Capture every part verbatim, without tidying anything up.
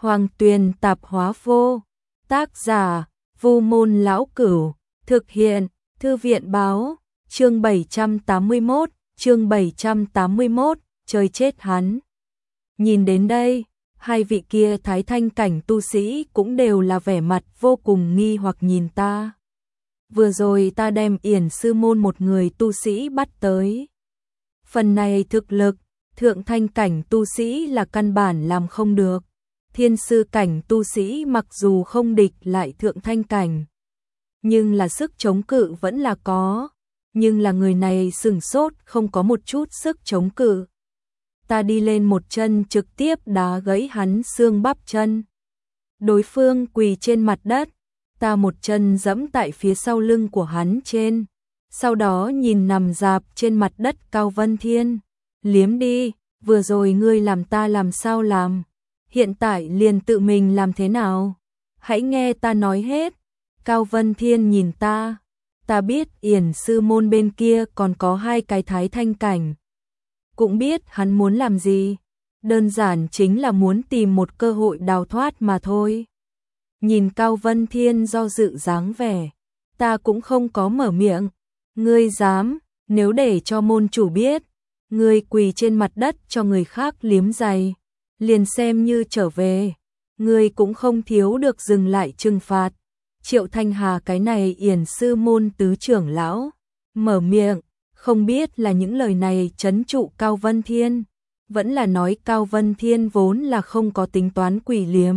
Hoàng Tuyền Tạp Hóa Vô. Tác giả: Vu Môn Lão Cửu. Thực hiện: Thư viện Báo. Chương bảy trăm tám mươi mốt, chương bảy trăm tám mươi mốt, chơi chết hắn. Nhìn đến đây, hai vị kia thái thanh cảnh tu sĩ cũng đều là vẻ mặt vô cùng nghi hoặc nhìn ta. Vừa rồi ta đem Yển sư môn một người tu sĩ bắt tới. Phần này thực lực, thượng thanh cảnh tu sĩ là căn bản làm không được. Thiên sư cảnh tu sĩ mặc dù không địch lại thượng thanh cảnh, nhưng là sức chống cự vẫn là có. Nhưng là người này sừng sốt không có một chút sức chống cự. Ta đi lên một chân trực tiếp đá gãy hắn xương bắp chân. Đối phương quỳ trên mặt đất, ta một chân giẫm tại phía sau lưng của hắn trên. Sau đó nhìn nằm rạp trên mặt đất Cao Vân Thiên. Liếm đi, vừa rồi ngươi làm ta làm sao làm, hiện tại liền tự mình làm thế nào? Hãy nghe ta nói hết. Cao Vân Thiên nhìn ta. Ta biết Yển sư môn bên kia còn có hai cái thái thanh cảnh. Cũng biết hắn muốn làm gì. Đơn giản chính là muốn tìm một cơ hội đào thoát mà thôi. Nhìn Cao Vân Thiên do dự dáng vẻ, ta cũng không có mở miệng. Ngươi dám, nếu để cho môn chủ biết, ngươi quỳ trên mặt đất cho người khác liếm giày, liền xem như trở về, ngươi cũng không thiếu được dừng lại trừng phạt. Triệu Thanh Hà cái này Yển sư môn tứ trưởng lão, mở miệng, không biết là những lời này trấn trụ Cao Vân Thiên, vẫn là nói Cao Vân Thiên vốn là không có tính toán quỳ liếm.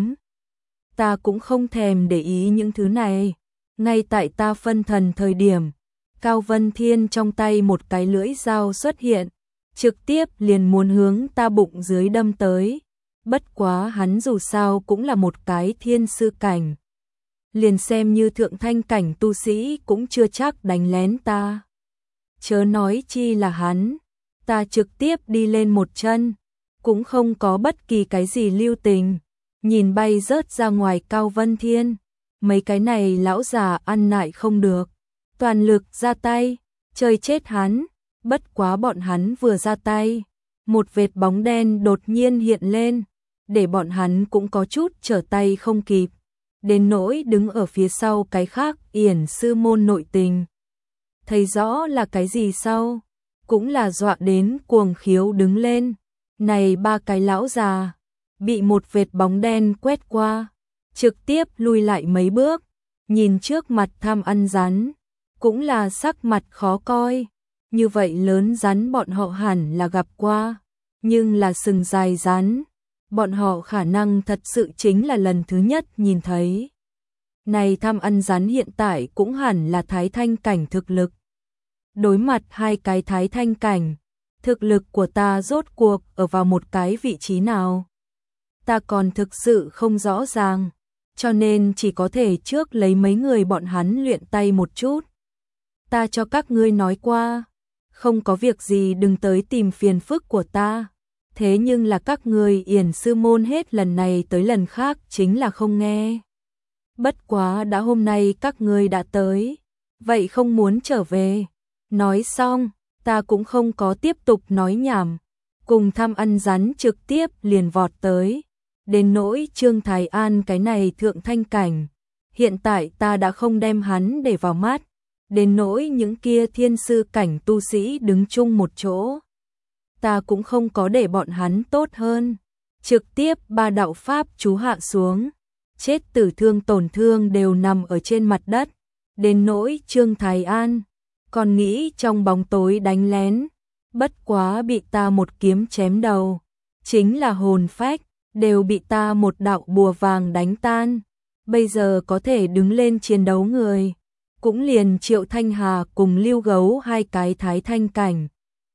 Ta cũng không thèm để ý những thứ này. Ngay tại ta phân thần thời điểm, Cao Vân Thiên trong tay một cái lưỡi dao xuất hiện, trực tiếp liền muốn hướng ta bụng dưới đâm tới. Bất quá hắn dù sao cũng là một cái thiên sư cảnh, liền xem như thượng thanh cảnh tu sĩ cũng chưa chắc đánh lén ta. Chớ nói chi là hắn, ta trực tiếp đi lên một chân, cũng không có bất kỳ cái gì lưu tình. Nhìn bay rớt ra ngoài Cao Vân Thiên, mấy cái này lão già ăn nại không được, toàn lực ra tay, chơi chết hắn. Bất quá bọn hắn vừa ra tay, một vệt bóng đen đột nhiên hiện lên, để bọn hắn cũng có chút trở tay không kịp. Đến nỗi đứng ở phía sau cái khác Yển sư môn nội tình, thấy rõ là cái gì sau, cũng là dọa đến cuồng khiếu đứng lên. Này ba cái lão già, bị một vệt bóng đen quét qua, trực tiếp lui lại mấy bước, nhìn trước mặt tham ăn rắn, cũng là sắc mặt khó coi. Như vậy lớn rắn bọn họ hẳn là gặp qua, nhưng là sừng dài rắn, bọn họ khả năng thật sự chính là lần thứ nhất nhìn thấy. Này tham ăn rắn hiện tại cũng hẳn là thái thanh cảnh thực lực. Đối mặt hai cái thái thanh cảnh, thực lực của ta rốt cuộc ở vào một cái vị trí nào? Ta còn thực sự không rõ ràng, cho nên chỉ có thể trước lấy mấy người bọn hắn luyện tay một chút. Ta cho các ngươi nói qua, không có việc gì đừng tới tìm phiền phức của ta. Thế nhưng là các ngươi Yển sư môn hết lần này tới lần khác chính là không nghe. Bất quá đã hôm nay các ngươi đã tới, vậy không muốn trở về. Nói xong, ta cũng không có tiếp tục nói nhảm, cùng tham ăn rắn trực tiếp liền vọt tới. Đến nỗi Trương Thái An cái này thượng thanh cảnh, hiện tại ta đã không đem hắn để vào mắt. Đến nỗi những kia thiên sư cảnh tu sĩ đứng chung một chỗ, ta cũng không có để bọn hắn tốt hơn. Trực tiếp ba đạo pháp chú hạ xuống, chết tử thương tổn thương đều nằm ở trên mặt đất. Đến nỗi Trương Thái An, còn nghĩ trong bóng tối đánh lén, bất quá bị ta một kiếm chém đầu, chính là hồn phách, đều bị ta một đạo bùa vàng đánh tan. Bây giờ có thể đứng lên chiến đấu người, cũng liền Triệu Thanh Hà cùng Lưu Gấu hai cái thái thanh cảnh.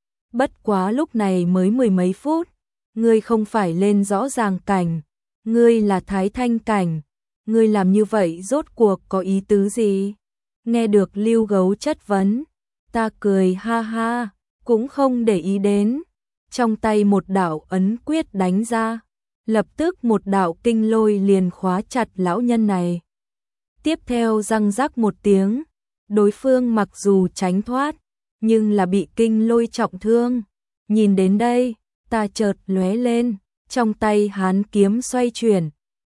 Bất quá lúc này mới mười mấy phút, ngươi không phải lên rõ ràng cảnh, ngươi là thái thanh cảnh, ngươi làm như vậy rốt cuộc có ý tứ gì? Nghe được Lưu Gấu chất vấn, ta cười ha ha, cũng không để ý đến. Trong tay một đạo ấn quyết đánh ra, lập tức một đạo kinh lôi liền khóa chặt lão nhân này. Tiếp theo răng rắc một tiếng, đối phương mặc dù tránh thoát, nhưng là bị kinh lôi trọng thương. Nhìn đến đây, ta chợt lóe lên, trong tay hán kiếm xoay chuyển,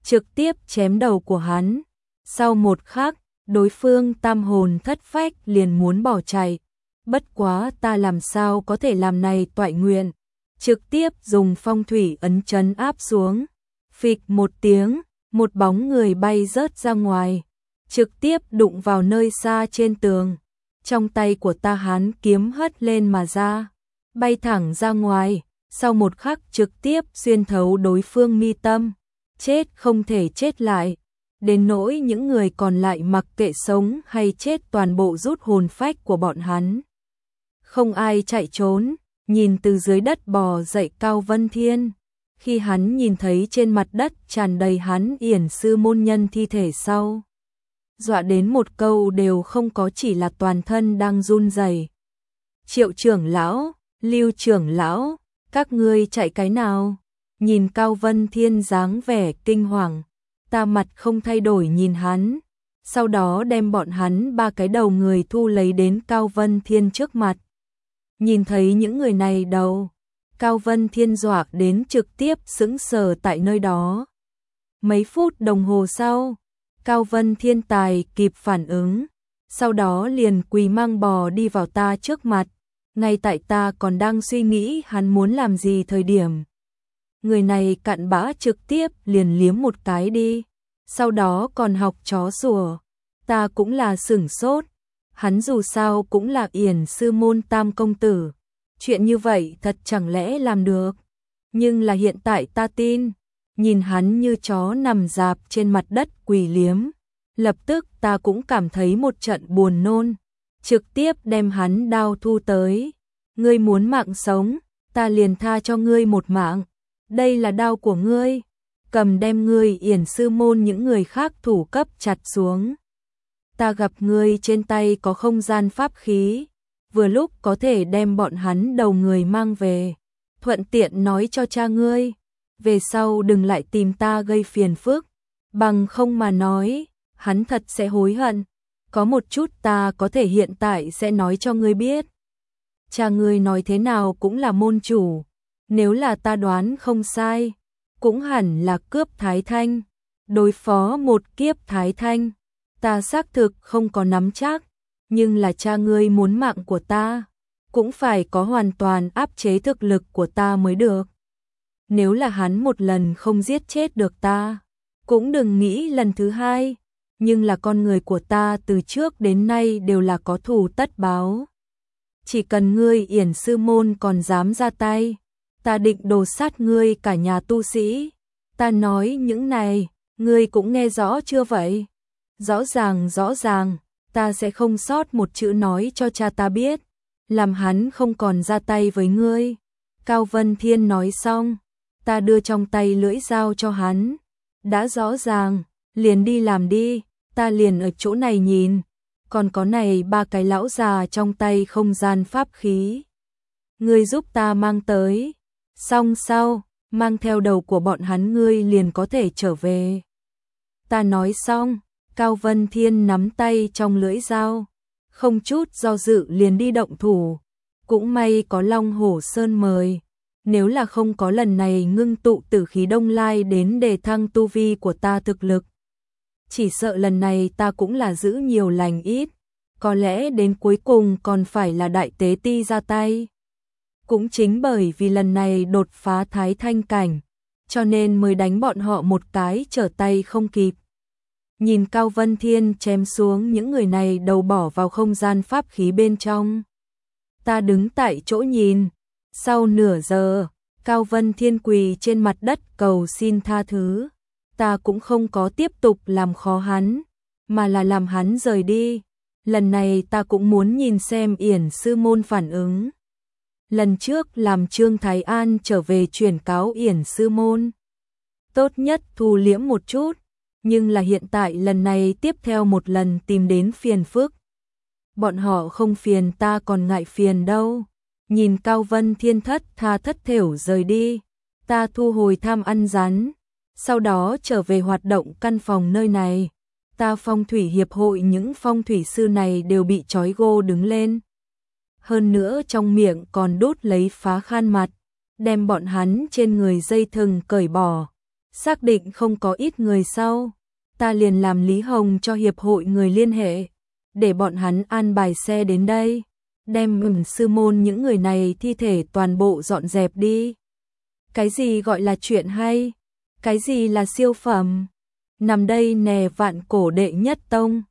trực tiếp chém đầu của hắn. Sau một khắc, đối phương tam hồn thất phách liền muốn bỏ chạy. Bất quá ta làm sao có thể làm này toại nguyện, trực tiếp dùng phong thủy ấn trấn áp xuống. Phịch một tiếng, một bóng người bay rớt ra ngoài, trực tiếp đụng vào nơi xa trên tường. Trong tay của ta hán kiếm hất lên mà ra, bay thẳng ra ngoài, sau một khắc trực tiếp xuyên thấu đối phương mi tâm, chết không thể chết lại. Đến nỗi những người còn lại mặc kệ sống hay chết toàn bộ rút hồn phách của bọn hắn. Không ai chạy trốn, nhìn từ dưới đất bò dậy Cao Vân Thiên. Khi hắn nhìn thấy trên mặt đất tràn đầy hắn yển sư môn nhân thi thể sau, dọa đến một câu đều không có, chỉ là toàn thân đang run rẩy. Triệu trưởng lão, Lưu trưởng lão, các ngươi chạy cái nào? Nhìn Cao Vân Thiên dáng vẻ kinh hoàng, ta mặt không thay đổi nhìn hắn, sau đó đem bọn hắn ba cái đầu người thu lấy đến Cao Vân Thiên trước mặt. Nhìn thấy những người này đầu, Cao Vân Thiên dọa đến trực tiếp sững sờ tại nơi đó. Mấy phút đồng hồ sau, Cao Vân Thiên tài kịp phản ứng, sau đó liền quỳ mang bò đi vào ta trước mặt. Ngay tại ta còn đang suy nghĩ hắn muốn làm gì thời điểm, người này cặn bã trực tiếp liền liếm một cái đi, sau đó còn học chó sủa. Ta cũng là sửng sốt, hắn dù sao cũng là yển sư môn tam công tử, chuyện như vậy thật chẳng lẽ làm được. Nhưng là hiện tại ta tin, nhìn hắn như chó nằm rạp trên mặt đất quỳ liếm, lập tức ta cũng cảm thấy một trận buồn nôn, trực tiếp đem hắn đao thu tới. Ngươi muốn mạng sống, ta liền tha cho ngươi một mạng, đây là đao của ngươi, cầm đem ngươi yển sư môn những người khác thủ cấp chặt xuống. Ta gặp ngươi trên tay có không gian pháp khí, vừa lúc có thể đem bọn hắn đầu người mang về, thuận tiện nói cho cha ngươi, về sau đừng lại tìm ta gây phiền phức, bằng không mà nói, hắn thật sẽ hối hận. Có một chút ta có thể hiện tại sẽ nói cho ngươi biết. Cha ngươi nói thế nào cũng là môn chủ, nếu là ta đoán không sai, cũng hẳn là cướp Thái Thanh, đối phó một kiếp Thái Thanh. Ta xác thực không có nắm chắc, nhưng là cha ngươi muốn mạng của ta, cũng phải có hoàn toàn áp chế thực lực của ta mới được. Nếu là hắn một lần không giết chết được ta, cũng đừng nghĩ lần thứ hai, nhưng là con người của ta từ trước đến nay đều là có thù tất báo. Chỉ cần ngươi yển sư môn còn dám ra tay, ta định đồ sát ngươi cả nhà tu sĩ. Ta nói những này, ngươi cũng nghe rõ chưa vậy? Rõ ràng rõ ràng, ta sẽ không sót một chữ nói cho cha ta biết, làm hắn không còn ra tay với ngươi. Cao Vân Thiên nói xong, ta đưa trong tay lưỡi dao cho hắn. Đã rõ ràng, liền đi làm đi, ta liền ở chỗ này nhìn. Còn có này ba cái lão già trong tay không gian pháp khí, ngươi giúp ta mang tới, xong sau, mang theo đầu của bọn hắn ngươi liền có thể trở về. Ta nói xong, Cao Vân Thiên nắm tay trong lưỡi dao, không chút do dự liền đi động thủ. Cũng may có Long Hổ Sơn mời, nếu là không có lần này ngưng tụ tử khí Đông Lai đến đề thăng tu vi của ta thực lực, chỉ sợ lần này ta cũng là giữ nhiều lành ít, có lẽ đến cuối cùng còn phải là Đại Tế Ti ra tay. Cũng chính bởi vì lần này đột phá Thái Thanh cảnh, cho nên mới đánh bọn họ một cái trở tay không kịp. Nhìn Cao Vân Thiên chém xuống những người này đầu bỏ vào không gian pháp khí bên trong. Ta đứng tại chỗ nhìn, sau nửa giờ, Cao Vân Thiên quỳ trên mặt đất cầu xin tha thứ. Ta cũng không có tiếp tục làm khó hắn, mà là làm hắn rời đi. Lần này ta cũng muốn nhìn xem yển sư môn phản ứng. Lần trước làm Trương Thái An trở về truyền cáo yển sư môn, tốt nhất thu liễm một chút, nhưng là hiện tại lần này tiếp theo một lần tìm đến phiền phức. Bọn họ không phiền ta còn ngại phiền đâu. Nhìn Cao Vân Thiên thất tha thất thểu rời đi, ta thu hồi tham ăn rắn, sau đó trở về hoạt động căn phòng nơi này. Ta phong thủy hiệp hội những phong thủy sư này đều bị trói gô đứng lên. Hơn nữa trong miệng còn đốt lấy phá khan mặt, đem bọn hắn trên người dây thừng cởi bỏ. xác định không có ít người sau, ta liền làm Lý Hồng cho hiệp hội người liên hệ, để bọn hắn an bài xe đến đây, đem ừm sư môn những người này thi thể toàn bộ dọn dẹp đi. Cái gì gọi là chuyện hay? Cái gì là siêu phẩm? Nằm đây nè vạn cổ đệ nhất tông.